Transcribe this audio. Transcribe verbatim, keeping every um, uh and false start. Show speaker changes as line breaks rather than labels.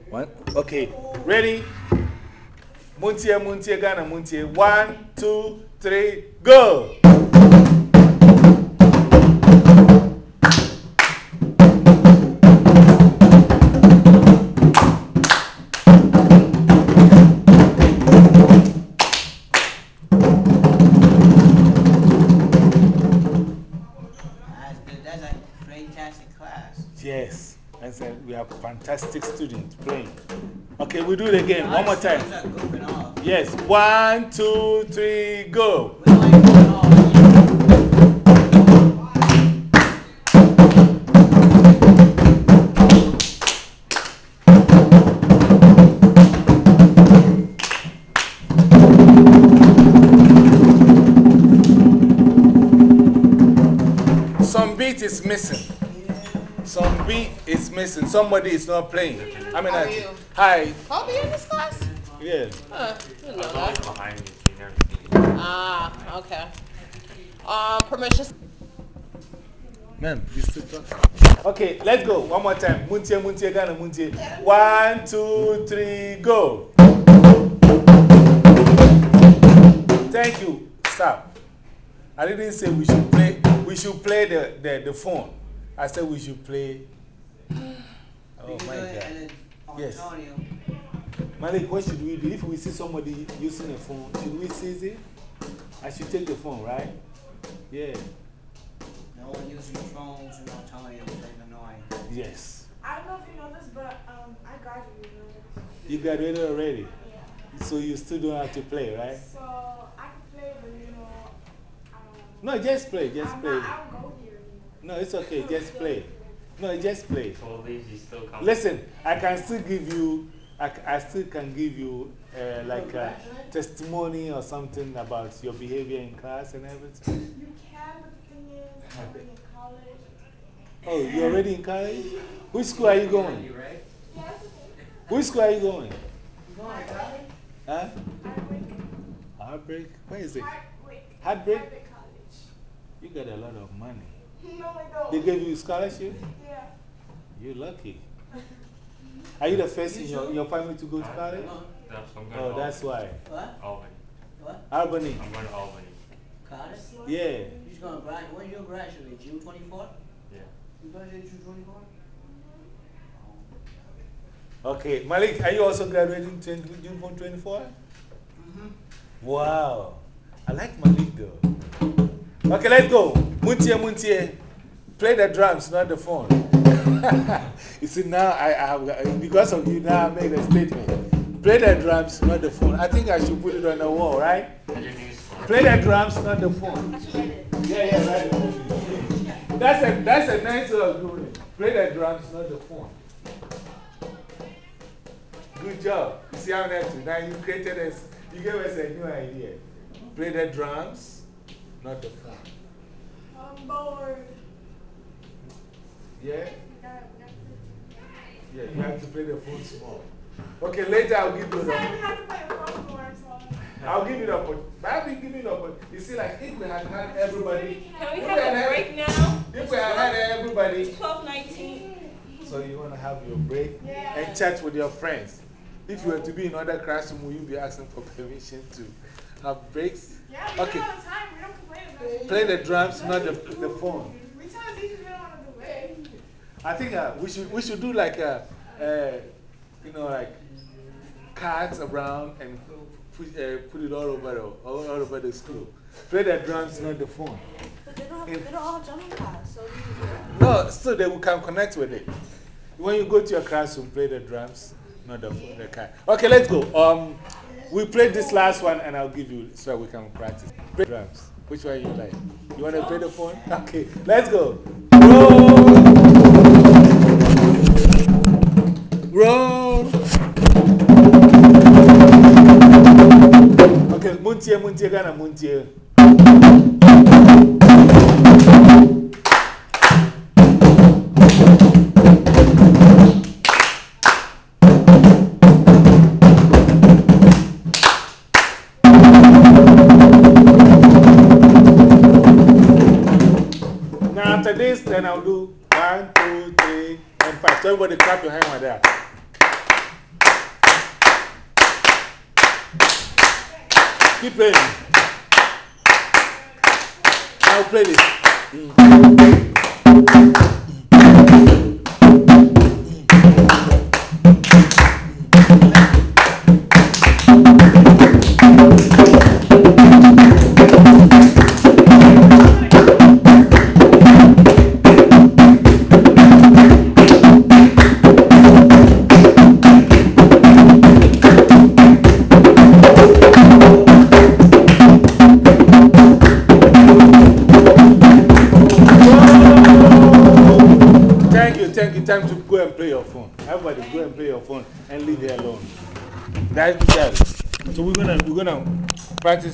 One. Okay, ready? Muntie, Muntie, Ghana, Muntie. One, two, three, go!
That's a fantastic class.
Yes, I said we have fantastic students playing. Okay, we do it again. One more time. Yes, one, two, three, go. Some beat is missing. Some beat is missing. Somebody is not playing. I mean,
How are
I,
you?
hi.
I'll be in this class?
Yeah.
Huh, didn't know that.
Behind you,
Ah, okay. Um, permission.
Man, you still talk. Okay, let's go. One more time. Muntie, Muntie, Ghana, Muntie. One, two, three, go. Thank you. Stop. I didn't say we should play. We should play the, the, the phone. I said we should play. Oh my God. Yes. Malik, what should we do? If we see somebody using a phone, should we seize it? I should take the phone, right? Yeah.
No one using phones in Ontario is annoying.
Yes.
I don't know if you know this, but um, I graduated.
You graduated already?
Yeah.
So you still don't have to play, right?
So I can play, but you know, um,
No, just play, just
I'm
play.
Not, I don't go here anymore.
No, it's okay, just play. No, just play.
So these you still come.
Listen, I can still give you, I, I still can give you uh, like a testimony or something about your behavior in class and everything.
You can, but the thing is, I'm already in college.
Oh, you're already in college? Which school are you going?
Yeah, that's okay.
Which school are you going?
Heartbreak.
Huh?
Heartbreak.
Heartbreak? Where is it?
Heartbreak.
Heartbreak?
Heartbreak College.
You got a lot of money.
No, I don't.
They gave you a scholarship?
Yeah.
You're lucky. Are you the first in your, your family to go to college?
That's, I'm going
Oh,
to
that's why.
What?
Albany.
What?
Albany.
I'm going to Albany.
College?
Yeah.
Who's going to graduate? When you graduate? June twenty-fourth?
Yeah.
You graduate June twenty-fourth?
Okay, Malik, are you also graduating June twenty-fourth?
Mm-hmm.
Wow. I like Malik though. Okay, let's go. Muntie, Muntie. Play the drums, not the phone. You see, now I, I have, because of you, now I made a statement. Play the drums, not the phone. I think I should put it on the wall, right? Play the drums, not the phone. Yeah, yeah, right. That's a, that's a nice way of doing it. Play the drums, not the phone. Good job. You see how that now you created us, you gave us a new idea. Play the drums, not the phone.
I'm bored.
Yeah? Yeah, you have to play the phone small. Okay, later I'll give you the.
I have to play a phone more, so.
I'll give you the opportunity. I'll be giving you the opportunity. You see, like, if we had had everybody.
Can we
if
have
had
a
had-
break now?
If we had had everybody.
twelve nineteen.
So you want to have your break
Yeah.
and chat with your friends. If you were to be in another classroom, will you be asking for permission to have breaks?
Yeah, we
Okay.
do it all the time. We don't complain about it.
Play the drums, not the, the phone.
We tell the teachers we don't want to do it.
I think uh, we, should, we should do like a, uh, you know, like cards around and put, uh, put it all over, the, all, all over the school. Play the drums, not the phone.
But they don't, have, they don't all have jumping pads, so
No, so they can connect with it. When you go to your classroom, play the drums, not the, the card. Okay, let's go. Um, we played this last one and I'll give you so we can practice. Play drums. Which one you like? You want to play the phone? Okay, let's go. Roll! Roll! Okay, Muntie, Muntie, Ghana, Muntie. Now after this, then I'll do one, two, three, and five. So everybody clap your hand like that. Keep playing. I'll play this. Mm. Time to go and play your phone. Everybody go and play your phone and leave it alone. That's the So we're gonna we're gonna practice